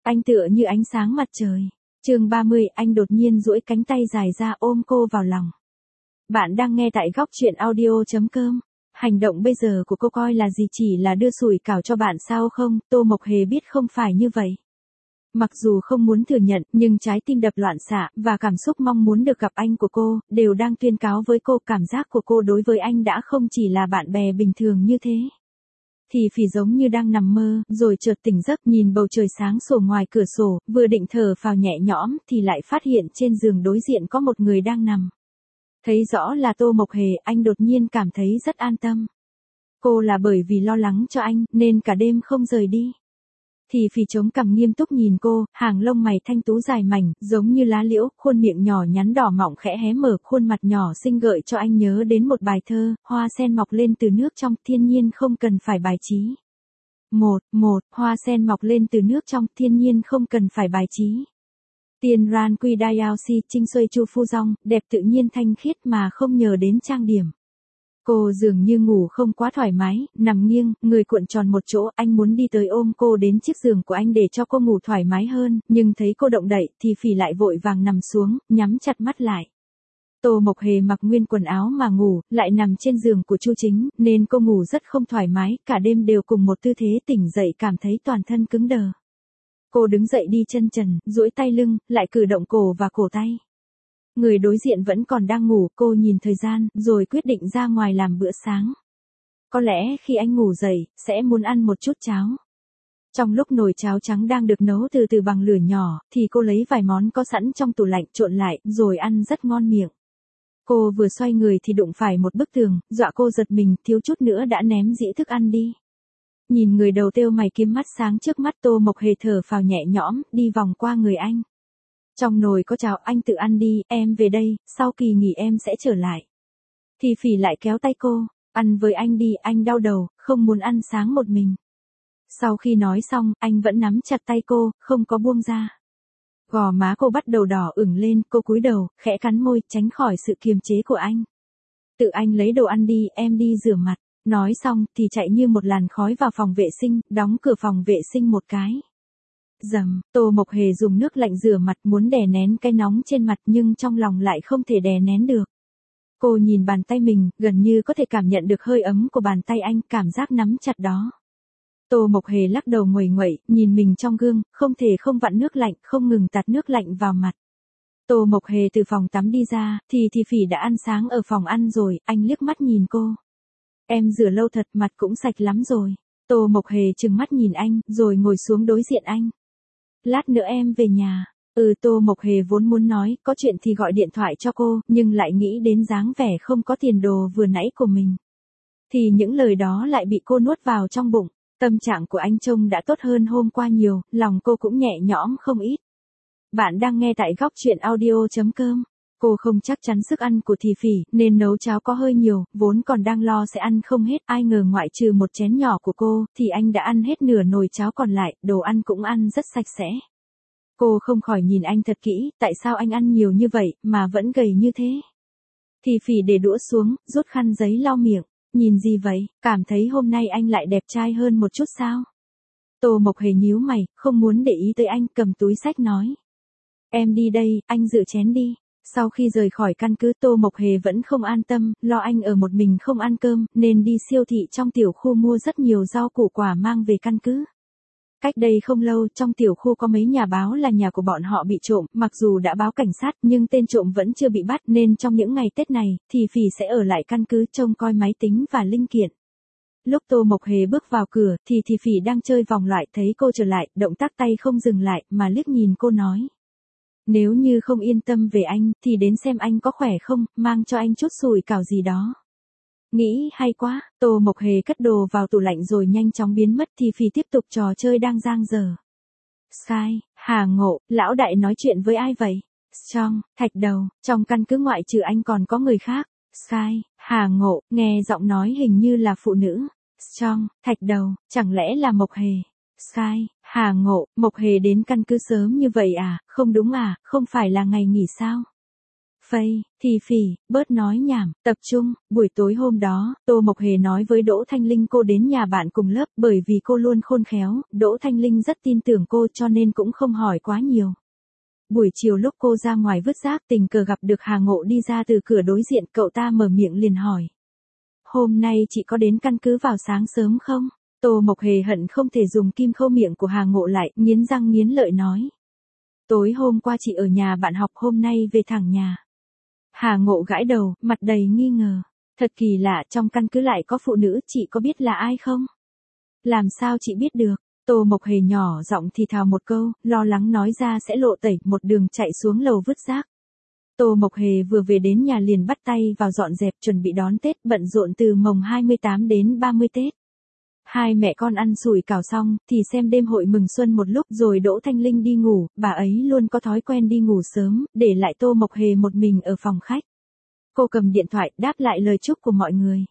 Anh tựa như ánh sáng mặt trời. Chương 30, anh đột nhiên duỗi cánh tay dài ra ôm cô vào lòng. Bạn đang nghe tại góc truyện audio.com. Hành động bây giờ của cô coi là gì, chỉ là đưa sủi cảo cho bạn sao không? Tô Mộc Hề biết không phải như vậy. Mặc dù không muốn thừa nhận, nhưng trái tim đập loạn xạ, và cảm xúc mong muốn được gặp anh của cô, đều đang tuyên cáo với cô cảm giác của cô đối với anh đã không chỉ là bạn bè bình thường như thế. Thì Phỉ giống như đang nằm mơ, rồi chợt tỉnh giấc nhìn bầu trời sáng sủa ngoài cửa sổ, vừa định thở phào nhẹ nhõm, thì lại phát hiện trên giường đối diện có một người đang nằm. Thấy rõ là Tô Mộc Hề, anh đột nhiên cảm thấy rất an tâm. Cô là bởi vì lo lắng cho anh, nên cả đêm không rời đi. Thì Phỉ chống cằm nghiêm túc nhìn cô, hàng lông mày thanh tú dài mảnh, giống như lá liễu, khuôn miệng nhỏ nhắn đỏ mọng khẽ hé mở, khuôn mặt nhỏ xinh gợi cho anh nhớ đến một bài thơ, hoa sen mọc lên từ nước trong, thiên nhiên không cần phải bài trí. Hoa sen mọc lên từ nước trong, thiên nhiên không cần phải bài trí. Tiên Ran Quy Dayao Si, Trinh Xuôi Chu Phu Dong, đẹp tự nhiên thanh khiết mà không nhờ đến trang điểm. Cô dường như ngủ không quá thoải mái, nằm nghiêng, người cuộn tròn một chỗ, anh muốn đi tới ôm cô đến chiếc giường của anh để cho cô ngủ thoải mái hơn, nhưng thấy cô động đậy, thì Phỉ lại vội vàng nằm xuống, nhắm chặt mắt lại. Tô Mộc Hề mặc nguyên quần áo mà ngủ, lại nằm trên giường của Chu Chính, nên cô ngủ rất không thoải mái, cả đêm đều cùng một tư thế, tỉnh dậy cảm thấy toàn thân cứng đờ. Cô đứng dậy đi chân trần, duỗi tay lưng, lại cử động cổ và cổ tay. Người đối diện vẫn còn đang ngủ, cô nhìn thời gian, rồi quyết định ra ngoài làm bữa sáng. Có lẽ khi anh ngủ dậy, sẽ muốn ăn một chút cháo. Trong lúc nồi cháo trắng đang được nấu từ từ bằng lửa nhỏ, thì cô lấy vài món có sẵn trong tủ lạnh trộn lại, rồi ăn rất ngon miệng. Cô vừa xoay người thì đụng phải một bức tường, dọa cô giật mình, thiếu chút nữa đã ném dĩa thức ăn đi. Nhìn người đầu têu mày kiếm mắt sáng trước mắt, Tô Mộc Hề thở phào nhẹ nhõm, đi vòng qua người anh. Trong nồi có cháo, anh tự ăn đi, em về đây, sau kỳ nghỉ em sẽ trở lại. Thì Phỉ lại kéo tay cô, ăn với anh đi, anh đau đầu, không muốn ăn sáng một mình. Sau khi nói xong, anh vẫn nắm chặt tay cô, không có buông ra. Gò má cô bắt đầu đỏ ửng lên, cô cúi đầu, khẽ cắn môi, tránh khỏi sự kiềm chế của anh. Tự anh lấy đồ ăn đi, em đi rửa mặt. Nói xong, thì chạy như một làn khói vào phòng vệ sinh, đóng cửa phòng vệ sinh một cái. Dầm, Tô Mộc Hề dùng nước lạnh rửa mặt, muốn đè nén cái nóng trên mặt, nhưng trong lòng lại không thể đè nén được. Cô nhìn bàn tay mình, gần như có thể cảm nhận được hơi ấm của bàn tay anh, cảm giác nắm chặt đó. Tô Mộc Hề lắc đầu nguầy nguậy, nhìn mình trong gương, không thể không vặn nước lạnh, không ngừng tạt nước lạnh vào mặt. Tô Mộc Hề từ phòng tắm đi ra, thì Phỉ đã ăn sáng ở phòng ăn rồi, anh liếc mắt nhìn cô. Em rửa lâu thật, mặt cũng sạch lắm rồi. Tô Mộc Hề trừng mắt nhìn anh, rồi ngồi xuống đối diện anh. Lát nữa em về nhà. Tô Mộc Hề vốn muốn nói, có chuyện thì gọi điện thoại cho cô, nhưng lại nghĩ đến dáng vẻ không có tiền đồ vừa nãy của mình. Thì những lời đó lại bị cô nuốt vào trong bụng. Tâm trạng của anh trông đã tốt hơn hôm qua nhiều, lòng cô cũng nhẹ nhõm không ít. Bạn đang nghe tại góc truyện audio.com. Cô không chắc chắn sức ăn của Thì Phỉ, nên nấu cháo có hơi nhiều, vốn còn đang lo sẽ ăn không hết, ai ngờ ngoại trừ một chén nhỏ của cô, thì anh đã ăn hết nửa nồi cháo còn lại, đồ ăn cũng ăn rất sạch sẽ. Cô không khỏi nhìn anh thật kỹ, tại sao anh ăn nhiều như vậy, mà vẫn gầy như thế? Thì Phỉ để đũa xuống, rút khăn giấy lau miệng, nhìn gì vậy, cảm thấy hôm nay anh lại đẹp trai hơn một chút sao? Tô Mộc Hề nhíu mày, không muốn để ý tới anh, cầm túi xách nói. Em đi đây, anh rửa chén đi. Sau khi rời khỏi căn cứ, Tô Mộc Hề vẫn không an tâm, lo anh ở một mình không ăn cơm, nên đi siêu thị trong tiểu khu mua rất nhiều rau củ quả mang về căn cứ. Cách đây không lâu, trong tiểu khu có mấy nhà báo là nhà của bọn họ bị trộm, mặc dù đã báo cảnh sát, nhưng tên trộm vẫn chưa bị bắt, nên trong những ngày Tết này, thì Phỉ sẽ ở lại căn cứ trông coi máy tính và linh kiện. Lúc Tô Mộc Hề bước vào cửa, thì Phỉ đang chơi vòng loại, thấy cô trở lại, động tác tay không dừng lại, mà liếc nhìn cô nói. Nếu như không yên tâm về anh, thì đến xem anh có khỏe không, mang cho anh chút sủi cảo gì đó. Nghĩ hay quá, Tô Mộc Hề cất đồ vào tủ lạnh rồi nhanh chóng biến mất, thì Phỉ tiếp tục trò chơi đang dang dở. Sky, Hà Ngộ, lão đại nói chuyện với ai vậy? Strong, Thạch Đầu, trong căn cứ ngoại trừ anh còn có người khác. Sky, Hà Ngộ, nghe giọng nói hình như là phụ nữ. Strong, Thạch Đầu, chẳng lẽ là Mộc Hề? Sky, Hà Ngộ, Mộc Hề đến căn cứ sớm như vậy à, không đúng à, không phải là ngày nghỉ sao? Phây, thì phỉ, bớt nói nhảm, tập trung. Buổi tối hôm đó, Tô Mộc Hề nói với Đỗ Thanh Linh cô đến nhà bạn cùng lớp bởi vì cô luôn khôn khéo, Đỗ Thanh Linh rất tin tưởng cô cho nên cũng không hỏi quá nhiều. Buổi chiều lúc cô ra ngoài vứt rác tình cờ gặp được Hà Ngộ đi ra từ cửa đối diện, cậu ta mở miệng liền hỏi. Hôm nay chị có đến căn cứ vào sáng sớm không? Tô Mộc Hề hận không thể dùng kim khâu miệng của Hà Ngộ lại, nghiến răng nghiến lợi nói. Tối hôm qua chị ở nhà bạn học, hôm nay về thẳng nhà. Hà Ngộ gãi đầu, mặt đầy nghi ngờ. Thật kỳ lạ, trong căn cứ lại có phụ nữ, chị có biết là ai không? Làm sao chị biết được? Tô Mộc Hề nhỏ giọng thì thào một câu, lo lắng nói ra sẽ lộ tẩy, một đường chạy xuống lầu vứt rác. Tô Mộc Hề vừa về đến nhà liền bắt tay vào dọn dẹp chuẩn bị đón Tết, bận rộn từ mồng 28 đến 30 Tết. Hai mẹ con ăn sủi cảo xong, thì xem đêm hội mừng xuân một lúc rồi Đỗ Thanh Linh đi ngủ, bà ấy luôn có thói quen đi ngủ sớm, để lại Tô Mộc Hề một mình ở phòng khách. Cô cầm điện thoại, đáp lại lời chúc của mọi người.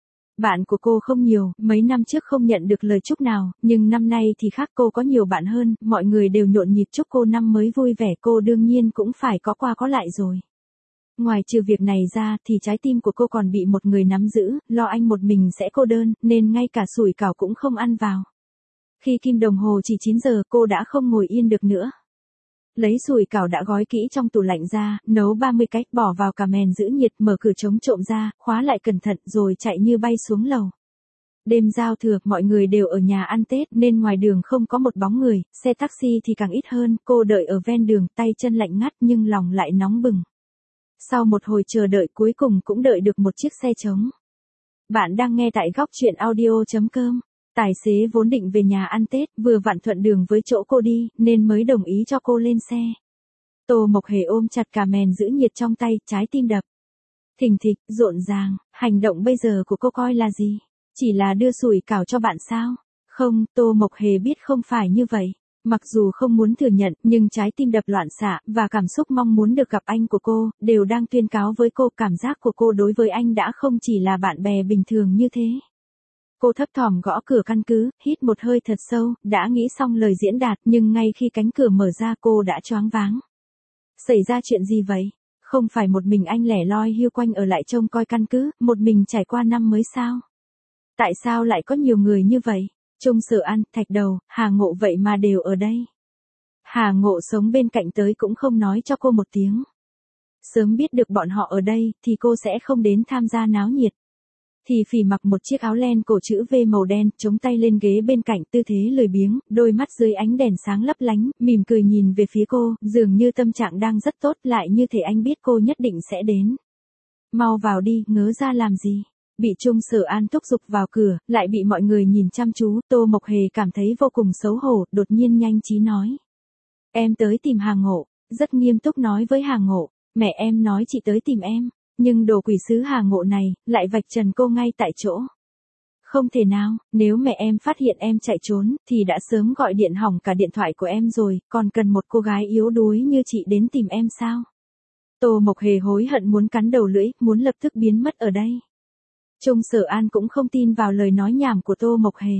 Bạn của cô không nhiều, mấy năm trước không nhận được lời chúc nào, nhưng năm nay thì khác, cô có nhiều bạn hơn, mọi người đều nhộn nhịp chúc cô năm mới vui vẻ, cô đương nhiên cũng phải có qua có lại rồi. Ngoài trừ việc này ra thì trái tim của cô còn bị một người nắm giữ, lo anh một mình sẽ cô đơn, nên ngay cả sủi cảo cũng không ăn vào. Khi kim đồng hồ chỉ 9 giờ cô đã không ngồi yên được nữa. Lấy sủi cảo đã gói kỹ trong tủ lạnh ra, nấu 30 cách, bỏ vào cà mèn giữ nhiệt, mở cửa chống trộm ra, khóa lại cẩn thận rồi chạy như bay xuống lầu. Đêm giao thừa, mọi người đều ở nhà ăn Tết nên ngoài đường không có một bóng người, xe taxi thì càng ít hơn, cô đợi ở ven đường, tay chân lạnh ngắt nhưng lòng lại nóng bừng. Sau một hồi chờ đợi cuối cùng cũng đợi được một chiếc xe trống. Bạn đang nghe tại góc truyện audio.com. Tài xế vốn định về nhà ăn Tết, vừa vặn thuận đường với chỗ cô đi, nên mới đồng ý cho cô lên xe. Tô Mộc Hề ôm chặt cà mèn giữ nhiệt trong tay, trái tim đập thình thịch, rộn ràng. Hành động bây giờ của cô coi là gì? Chỉ là đưa sủi cảo cho bạn sao? Không, Tô Mộc Hề biết không phải như vậy. Mặc dù không muốn thừa nhận, nhưng trái tim đập loạn xạ, và cảm xúc mong muốn được gặp anh của cô, đều đang tuyên cáo với cô cảm giác của cô đối với anh đã không chỉ là bạn bè bình thường như thế. Cô thấp thỏm gõ cửa căn cứ, hít một hơi thật sâu, đã nghĩ xong lời diễn đạt, nhưng ngay khi cánh cửa mở ra cô đã choáng váng. Xảy ra chuyện gì vậy? Không phải một mình anh lẻ loi hiu quanh ở lại trông coi căn cứ, một mình trải qua năm mới sao? Tại sao lại có nhiều người như vậy? Trung Sở An, Thạch Đầu, Hà Ngộ vậy mà đều ở đây. Hà Ngộ sống bên cạnh tới cũng không nói cho cô một tiếng. Sớm biết được bọn họ ở đây, thì cô sẽ không đến tham gia náo nhiệt. Thì phỉ mặc một chiếc áo len cổ chữ V màu đen, chống tay lên ghế bên cạnh, tư thế lười biếng, đôi mắt dưới ánh đèn sáng lấp lánh, mỉm cười nhìn về phía cô, dường như tâm trạng đang rất tốt, lại như thể anh biết cô nhất định sẽ đến. Mau vào đi, ngớ ra làm gì? Bị Trung Sở An thúc giục vào cửa, lại bị mọi người nhìn chăm chú, Tô Mộc Hề cảm thấy vô cùng xấu hổ, đột nhiên nhanh trí nói. Em tới tìm Hà Ngộ, rất nghiêm túc nói với Hà Ngộ, mẹ em nói chị tới tìm em, nhưng đồ quỷ sứ Hà Ngộ này, lại vạch trần cô ngay tại chỗ. Không thể nào, nếu mẹ em phát hiện em chạy trốn, thì đã sớm gọi điện hỏng cả điện thoại của em rồi, còn cần một cô gái yếu đuối như chị đến tìm em sao? Tô Mộc Hề hối hận muốn cắn đầu lưỡi, muốn lập tức biến mất ở đây. Trung Sở An cũng không tin vào lời nói nhảm của Tô Mộc Hề.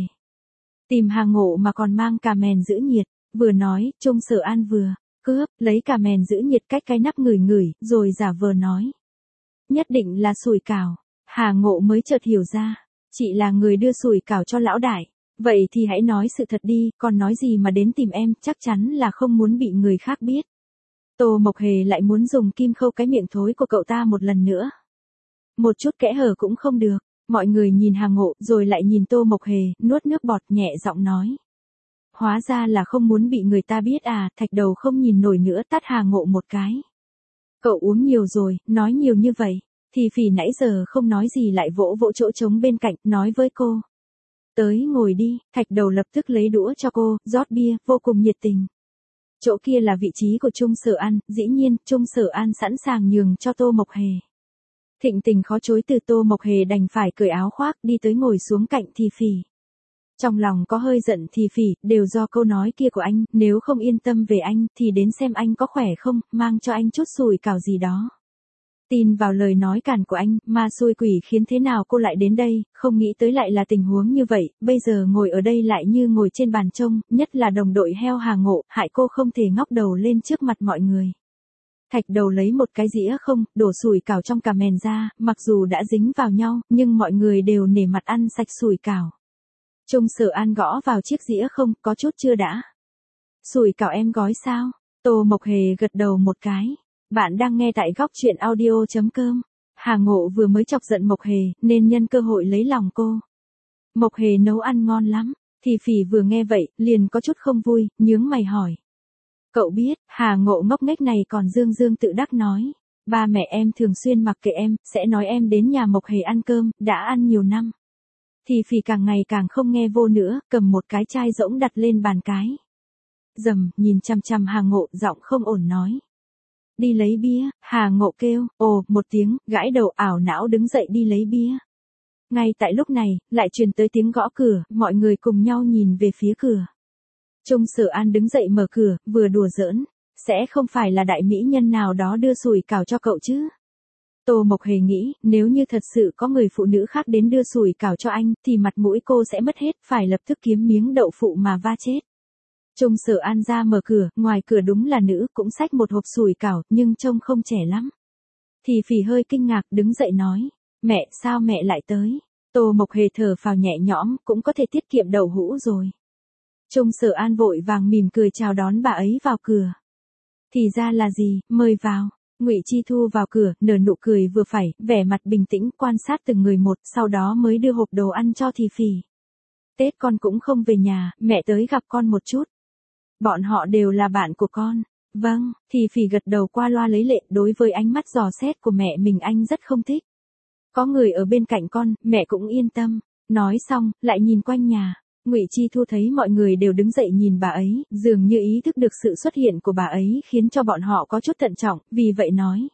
Tìm Hà Ngộ mà còn mang cà mèn giữ nhiệt, vừa nói, Trung Sở An vừa cướp, lấy cà mèn giữ nhiệt cách cái nắp ngửi ngửi, rồi giả vờ nói. Nhất định là sủi cảo. Hà Ngộ mới chợt hiểu ra, chị là người đưa sủi cảo cho lão đại. Vậy thì hãy nói sự thật đi, còn nói gì mà đến tìm em, chắc chắn là không muốn bị người khác biết. Tô Mộc Hề lại muốn dùng kim khâu cái miệng thối của cậu ta một lần nữa. Một chút kẽ hở cũng không được. Mọi người nhìn Hà Ngộ, rồi lại nhìn Tô Mộc Hề, nuốt nước bọt, nhẹ giọng nói. Hóa ra là không muốn bị người ta biết à, Thạch Đầu không nhìn nổi nữa, tát Hà Ngộ một cái. Cậu uống nhiều rồi, nói nhiều như vậy. Thì phỉ nãy giờ không nói gì lại vỗ vỗ chỗ trống bên cạnh, nói với cô. Tới ngồi đi, Thạch Đầu lập tức lấy đũa cho cô, rót bia, vô cùng nhiệt tình. Chỗ kia là vị trí của Trung Sở An, dĩ nhiên, Trung Sở An sẵn sàng nhường cho Tô Mộc Hề. Thịnh tình khó chối từ Tô Mộc Hề đành phải cởi áo khoác đi tới ngồi xuống cạnh Thì Phỉ. Trong lòng có hơi giận Thì Phỉ, đều do câu nói kia của anh, nếu không yên tâm về anh thì đến xem anh có khỏe không, mang cho anh chút sủi cảo gì đó. Tin vào lời nói càn của anh, ma xui quỷ khiến thế nào cô lại đến đây, không nghĩ tới lại là tình huống như vậy, bây giờ ngồi ở đây lại như ngồi trên bàn trông, nhất là đồng đội heo Hà Ngộ, hại cô không thể ngóc đầu lên trước mặt mọi người. Thạch Đầu lấy một cái dĩa không, đổ sủi cảo trong cà mèn ra, mặc dù đã dính vào nhau, nhưng mọi người đều nể mặt ăn sạch sủi cảo. Trung Sở An gõ vào chiếc dĩa không, có chút chưa đã. Sủi cảo em gói sao? Tô Mộc Hề gật đầu một cái. Bạn đang nghe tại góc truyện audio.com. Hà Ngộ vừa mới chọc giận Mộc Hề, nên nhân cơ hội lấy lòng cô. Mộc Hề nấu ăn ngon lắm. Thì Phỉ vừa nghe vậy, liền có chút không vui, nhướng mày hỏi. Cậu biết, Hà Ngộ ngốc nghếch này còn dương dương tự đắc nói. Ba mẹ em thường xuyên mặc kệ em, sẽ nói em đến nhà Mộc Hề ăn cơm, đã ăn nhiều năm. Thì Phỉ càng ngày càng không nghe vô nữa, cầm một cái chai rỗng đặt lên bàn cái. Dầm, nhìn chằm chằm Hà Ngộ, giọng không ổn nói. Đi lấy bia, Hà Ngộ kêu, ồ, một tiếng, gãi đầu ảo não đứng dậy đi lấy bia. Ngay tại lúc này, lại truyền tới tiếng gõ cửa, mọi người cùng nhau nhìn về phía cửa. Trung Sở An đứng dậy mở cửa, vừa đùa giỡn, sẽ không phải là đại mỹ nhân nào đó đưa sủi cảo cho cậu chứ. Tô Mộc Hề nghĩ, nếu như thật sự có người phụ nữ khác đến đưa sủi cảo cho anh, thì mặt mũi cô sẽ mất hết, phải lập tức kiếm miếng đậu phụ mà va chết. Trung Sở An ra mở cửa, ngoài cửa đúng là nữ, cũng xách một hộp sủi cảo, nhưng trông không trẻ lắm. Thì Phỉ hơi kinh ngạc, đứng dậy nói, mẹ, sao mẹ lại tới? Tô Mộc Hề thở phào nhẹ nhõm, cũng có thể tiết kiệm đậu hũ rồi. Trung Sở An vội vàng mỉm cười chào đón bà ấy vào cửa. Thì ra là gì, mời vào. Ngụy Chi Thu vào cửa, nở nụ cười vừa phải, vẻ mặt bình tĩnh quan sát từng người một, sau đó mới đưa hộp đồ ăn cho Thì Phỉ. Tết con cũng không về nhà, mẹ tới gặp con một chút. Bọn họ đều là bạn của con. Vâng, Thì Phỉ gật đầu qua loa lấy lệ, đối với ánh mắt dò xét của mẹ mình anh rất không thích. Có người ở bên cạnh con, mẹ cũng yên tâm. Nói xong, lại nhìn quanh nhà. Ngụy Chi Thu thấy mọi người đều đứng dậy nhìn bà ấy, dường như ý thức được sự xuất hiện của bà ấy khiến cho bọn họ có chút thận trọng, vì vậy nói.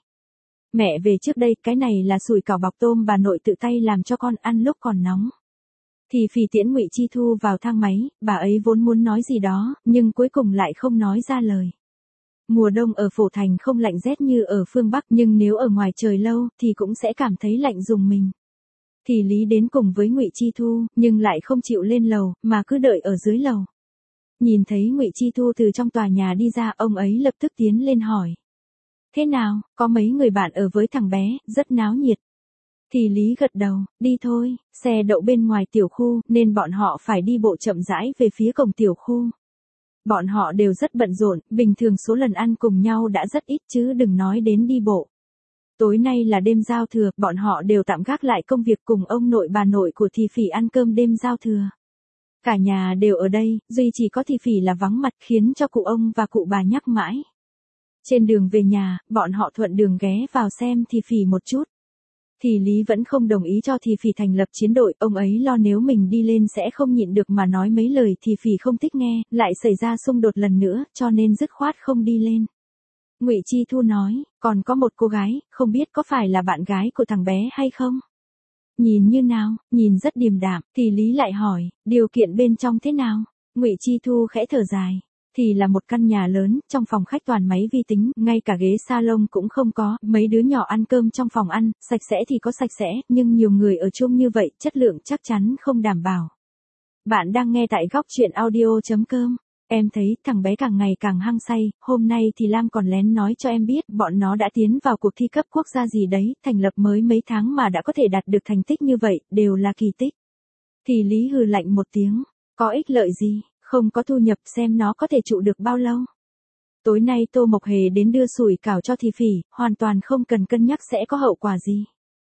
Mẹ về trước đây, cái này là sủi cảo bọc tôm bà nội tự tay làm cho con ăn lúc còn nóng. Thì Phỉ tiễn Ngụy Chi Thu vào thang máy, bà ấy vốn muốn nói gì đó, nhưng cuối cùng lại không nói ra lời. Mùa đông ở Phổ Thành không lạnh rét như ở phương Bắc, nhưng nếu ở ngoài trời lâu, thì cũng sẽ cảm thấy lạnh rùng mình. Thì Lý đến cùng với Ngụy Chi Thu, nhưng lại không chịu lên lầu, mà cứ đợi ở dưới lầu. Nhìn thấy Ngụy Chi Thu từ trong tòa nhà đi ra, ông ấy lập tức tiến lên hỏi. Thế nào, có mấy người bạn ở với thằng bé, rất náo nhiệt. Thì Lý gật đầu, đi thôi, xe đậu bên ngoài tiểu khu, nên bọn họ phải đi bộ chậm rãi về phía cổng tiểu khu. Bọn họ đều rất bận rộn, bình thường số lần ăn cùng nhau đã rất ít chứ đừng nói đến đi bộ. Tối nay là đêm giao thừa, bọn họ đều tạm gác lại công việc cùng ông nội bà nội của Thì Phỉ ăn cơm đêm giao thừa. Cả nhà đều ở đây, duy chỉ có Thì Phỉ là vắng mặt khiến cho cụ ông và cụ bà nhắc mãi. Trên đường về nhà, bọn họ thuận đường ghé vào xem Thì Phỉ một chút. Thì Lý vẫn không đồng ý cho Thì Phỉ thành lập chiến đội, ông ấy lo nếu mình đi lên sẽ không nhịn được mà nói mấy lời Thì Phỉ không thích nghe, lại xảy ra xung đột lần nữa, cho nên dứt khoát không đi lên. Ngụy Chi Thu nói, còn có một cô gái, không biết có phải là bạn gái của thằng bé hay không? Nhìn như nào, nhìn rất điềm đạm, Thì Lý lại hỏi, điều kiện bên trong thế nào? Ngụy Chi Thu khẽ thở dài. Thì là một căn nhà lớn, trong phòng khách toàn máy vi tính, ngay cả ghế salon cũng không có, mấy đứa nhỏ ăn cơm trong phòng ăn, sạch sẽ thì có sạch sẽ, nhưng nhiều người ở chung như vậy, chất lượng chắc chắn không đảm bảo. Bạn đang nghe tại góc truyện audio.com. Em thấy thằng bé càng ngày càng hăng say, hôm nay thì Lam còn lén nói cho em biết bọn nó đã tiến vào cuộc thi cấp quốc gia gì đấy, thành lập mới mấy tháng mà đã có thể đạt được thành tích như vậy, đều là kỳ tích. Thì Lý hừ lạnh một tiếng, có ích lợi gì, không có thu nhập xem nó có thể trụ được bao lâu. Tối nay Tô Mộc Hề đến đưa sủi cảo cho Thì Phỉ, hoàn toàn không cần cân nhắc sẽ có hậu quả gì.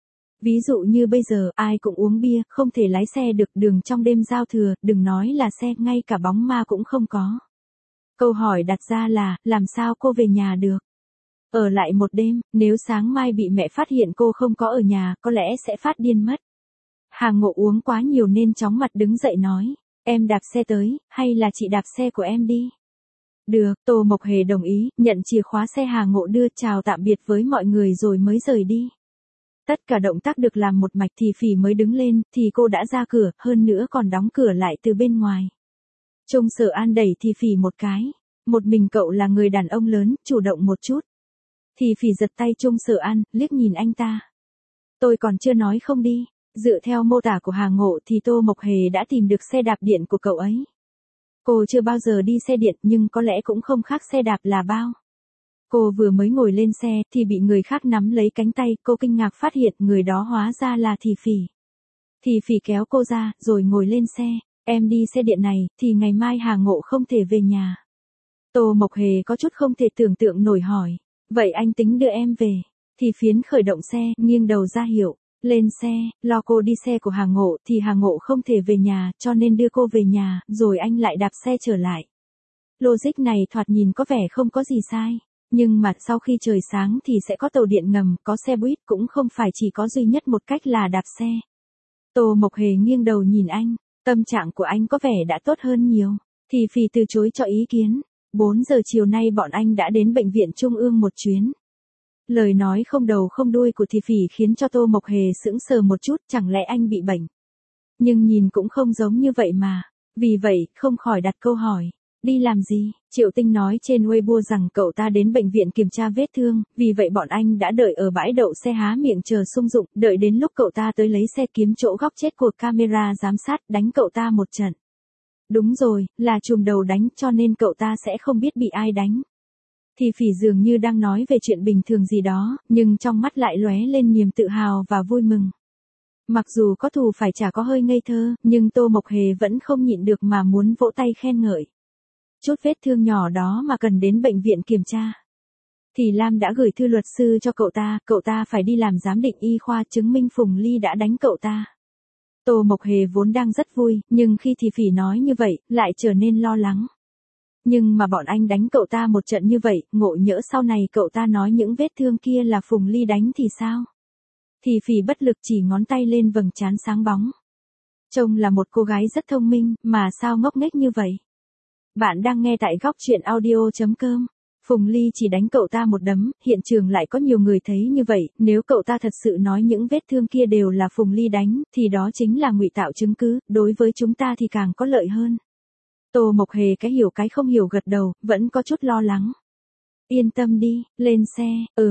Ví dụ như bây giờ, ai cũng uống bia, không thể lái xe được đường trong đêm giao thừa, đừng nói là xe, ngay cả bóng ma cũng không có. Câu hỏi đặt ra là, làm sao cô về nhà được? Ở lại một đêm, nếu sáng mai bị mẹ phát hiện cô không có ở nhà, có lẽ sẽ phát điên mất. Hà Ngộ uống quá nhiều nên chóng mặt đứng dậy nói, em đạp xe tới, hay là chị đạp xe của em đi? Được, Tô Mộc Hề đồng ý, nhận chìa khóa xe Hà Ngộ đưa, chào tạm biệt với mọi người rồi mới rời đi. Tất cả động tác được làm một mạch Thì Phỉ mới đứng lên, thì cô đã ra cửa, hơn nữa còn đóng cửa lại từ bên ngoài. Trung Sở An đẩy Thì Phỉ một cái. Một mình cậu là người đàn ông lớn, chủ động một chút. Thì Phỉ giật tay Trung Sở An, liếc nhìn anh ta. Tôi còn chưa nói không đi. Dựa theo mô tả của Hà Ngộ thì Tô Mộc Hề đã tìm được xe đạp điện của cậu ấy. Cô chưa bao giờ đi xe điện nhưng có lẽ cũng không khác xe đạp là bao. Cô vừa mới ngồi lên xe thì bị người khác nắm lấy cánh tay, cô kinh ngạc phát hiện người đó hóa ra là Thì Phỉ. Thì Phỉ kéo cô ra, rồi ngồi lên xe. Em đi xe điện này, thì ngày mai Hà Ngộ không thể về nhà. Tô Mộc Hề có chút không thể tưởng tượng nổi hỏi. Vậy anh tính đưa em về? Thì Phiến khởi động xe, nghiêng đầu ra hiệu. Lên xe, lo cô đi xe của Hà Ngộ thì Hà Ngộ không thể về nhà, cho nên đưa cô về nhà, rồi anh lại đạp xe trở lại. Logic này thoạt nhìn có vẻ không có gì sai. Nhưng mà sau khi trời sáng thì sẽ có tàu điện ngầm, có xe buýt, cũng không phải chỉ có duy nhất một cách là đạp xe. Tô Mộc Hề nghiêng đầu nhìn anh, tâm trạng của anh có vẻ đã tốt hơn nhiều. Thì Phỉ từ chối cho ý kiến. 4 giờ chiều nay bọn anh đã đến bệnh viện Trung ương một chuyến. Lời nói không đầu không đuôi của Thì Phỉ khiến cho Tô Mộc Hề sững sờ một chút, chẳng lẽ anh bị bệnh? Nhưng nhìn cũng không giống như vậy mà. Vì vậy, không khỏi đặt câu hỏi. Đi làm gì? Triệu Tinh nói trên Weibo rằng cậu ta đến bệnh viện kiểm tra vết thương, vì vậy bọn anh đã đợi ở bãi đậu xe há miệng chờ sung dụng, đợi đến lúc cậu ta tới lấy xe kiếm chỗ góc chết của camera giám sát, đánh cậu ta một trận. Đúng rồi, là trùm đầu đánh, cho nên cậu ta sẽ không biết bị ai đánh. Thì Phỉ dường như đang nói về chuyện bình thường gì đó, nhưng trong mắt lại lóe lên niềm tự hào và vui mừng. Mặc dù có thù phải trả có hơi ngây thơ, nhưng Tô Mộc Hề vẫn không nhịn được mà muốn vỗ tay khen ngợi. Chút vết thương nhỏ đó mà cần đến bệnh viện kiểm tra. Thì Lam đã gửi thư luật sư cho cậu ta phải đi làm giám định y khoa chứng minh Phùng Ly đã đánh cậu ta. Tô Mộc Hề vốn đang rất vui, nhưng khi Thì Phỉ nói như vậy, lại trở nên lo lắng. Nhưng mà bọn anh đánh cậu ta một trận như vậy, ngộ nhỡ sau này cậu ta nói những vết thương kia là Phùng Ly đánh thì sao? Thì Phỉ bất lực chỉ ngón tay lên vầng trán sáng bóng. Trông là một cô gái rất thông minh, mà sao ngốc nghếch như vậy? Bạn đang nghe tại góc truyện audio.com. Phùng Ly chỉ đánh cậu ta một đấm, hiện trường lại có nhiều người thấy như vậy, nếu cậu ta thật sự nói những vết thương kia đều là Phùng Ly đánh, thì đó chính là ngụy tạo chứng cứ, đối với chúng ta thì càng có lợi hơn. Tô Mộc Hề cái hiểu cái không hiểu gật đầu, vẫn có chút lo lắng. Yên tâm đi, lên xe.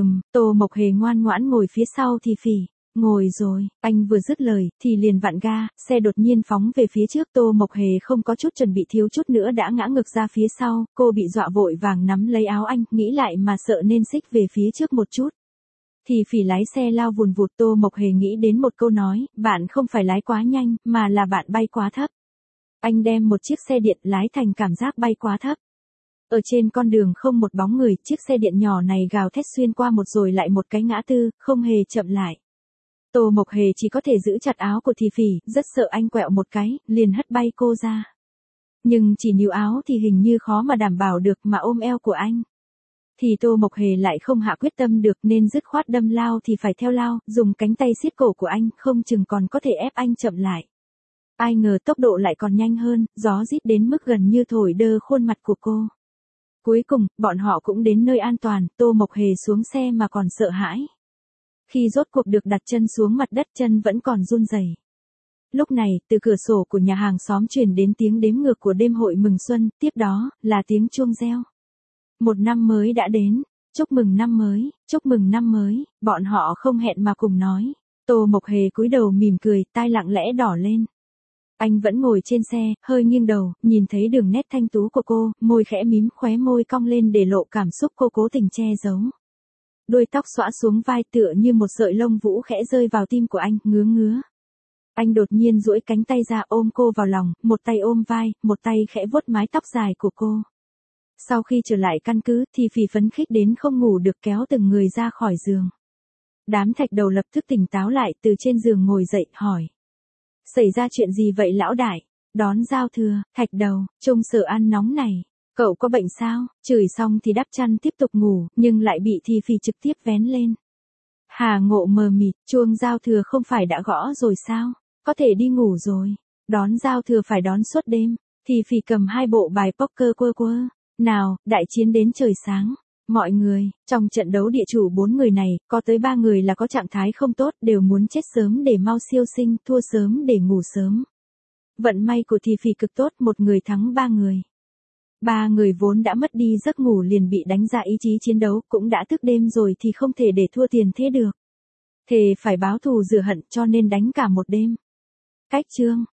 Tô Mộc Hề ngoan ngoãn ngồi phía sau Thì Phỉ. Ngồi rồi, anh vừa dứt lời, thì liền vặn ga, xe đột nhiên phóng về phía trước. Tô Mộc Hề không có chút chuẩn bị, thiếu chút nữa đã ngã ngược ra phía sau, cô bị dọa vội vàng nắm lấy áo anh, nghĩ lại mà sợ nên xích về phía trước một chút. Thì Phỉ lái xe lao vùn vụt. Tô Mộc Hề nghĩ đến một câu nói, bạn không phải lái quá nhanh, mà là bạn bay quá thấp. Anh đem một chiếc xe điện lái thành cảm giác bay quá thấp. Ở trên con đường không một bóng người, chiếc xe điện nhỏ này gào thét xuyên qua một rồi lại một cái ngã tư, không hề chậm lại. Tô Mộc Hề chỉ có thể giữ chặt áo của Thì Phỉ, rất sợ anh quẹo một cái, liền hất bay cô ra. Nhưng chỉ níu áo thì hình như khó mà đảm bảo được, mà ôm eo của anh. Thì Tô Mộc Hề lại không hạ quyết tâm được nên dứt khoát đâm lao thì phải theo lao, dùng cánh tay siết cổ của anh, không chừng còn có thể ép anh chậm lại. Ai ngờ tốc độ lại còn nhanh hơn, gió rít đến mức gần như thổi đơ khuôn mặt của cô. Cuối cùng, bọn họ cũng đến nơi an toàn, Tô Mộc Hề xuống xe mà còn sợ hãi. Khi rốt cuộc được đặt chân xuống mặt đất, chân vẫn còn run rẩy. Lúc này, từ cửa sổ của nhà hàng xóm truyền đến tiếng đếm ngược của đêm hội mừng xuân, tiếp đó, là tiếng chuông reo. Một năm mới đã đến, chúc mừng năm mới, chúc mừng năm mới, bọn họ không hẹn mà cùng nói. Tô Mộc Hề cúi đầu mỉm cười, tai lặng lẽ đỏ lên. Anh vẫn ngồi trên xe, hơi nghiêng đầu, nhìn thấy đường nét thanh tú của cô, môi khẽ mím, khóe môi cong lên để lộ cảm xúc cô cố tình che giấu. Đuôi tóc xõa xuống vai tựa như một sợi lông vũ khẽ rơi vào tim của anh, ngứa ngứa. Anh đột nhiên duỗi cánh tay ra ôm cô vào lòng, một tay ôm vai, một tay khẽ vuốt mái tóc dài của cô. Sau khi trở lại căn cứ, thì Phỉ phấn khích đến không ngủ được, kéo từng người ra khỏi giường. Đám Thạch Đầu lập tức tỉnh táo lại, từ trên giường ngồi dậy, hỏi. Xảy ra chuyện gì vậy lão đại? Đón giao thừa, Thạch Đầu, Trung Sở ăn nóng này. Cậu có bệnh sao? Chửi xong thì đắp chăn tiếp tục ngủ, nhưng lại bị Thì Phỉ trực tiếp vén lên. Hà Ngộ mờ mịt, chuông giao thừa không phải đã gõ rồi sao? Có thể đi ngủ rồi. Đón giao thừa phải đón suốt đêm. Thì Phỉ cầm 2 bộ bài poker quơ. Nào, đại chiến đến trời sáng. Mọi người, trong trận đấu địa chủ 4 người này, có tới 3 người là có trạng thái không tốt, đều muốn chết sớm để mau siêu sinh, thua sớm để ngủ sớm. Vận may của Thì Phỉ cực tốt, một người thắng 3 người. 3 người vốn đã mất đi giấc ngủ liền bị đánh ra ý chí chiến đấu, cũng đã thức đêm rồi thì không thể để thua tiền thế được. Thề phải báo thù rửa hận cho nên đánh cả một đêm. Cách chương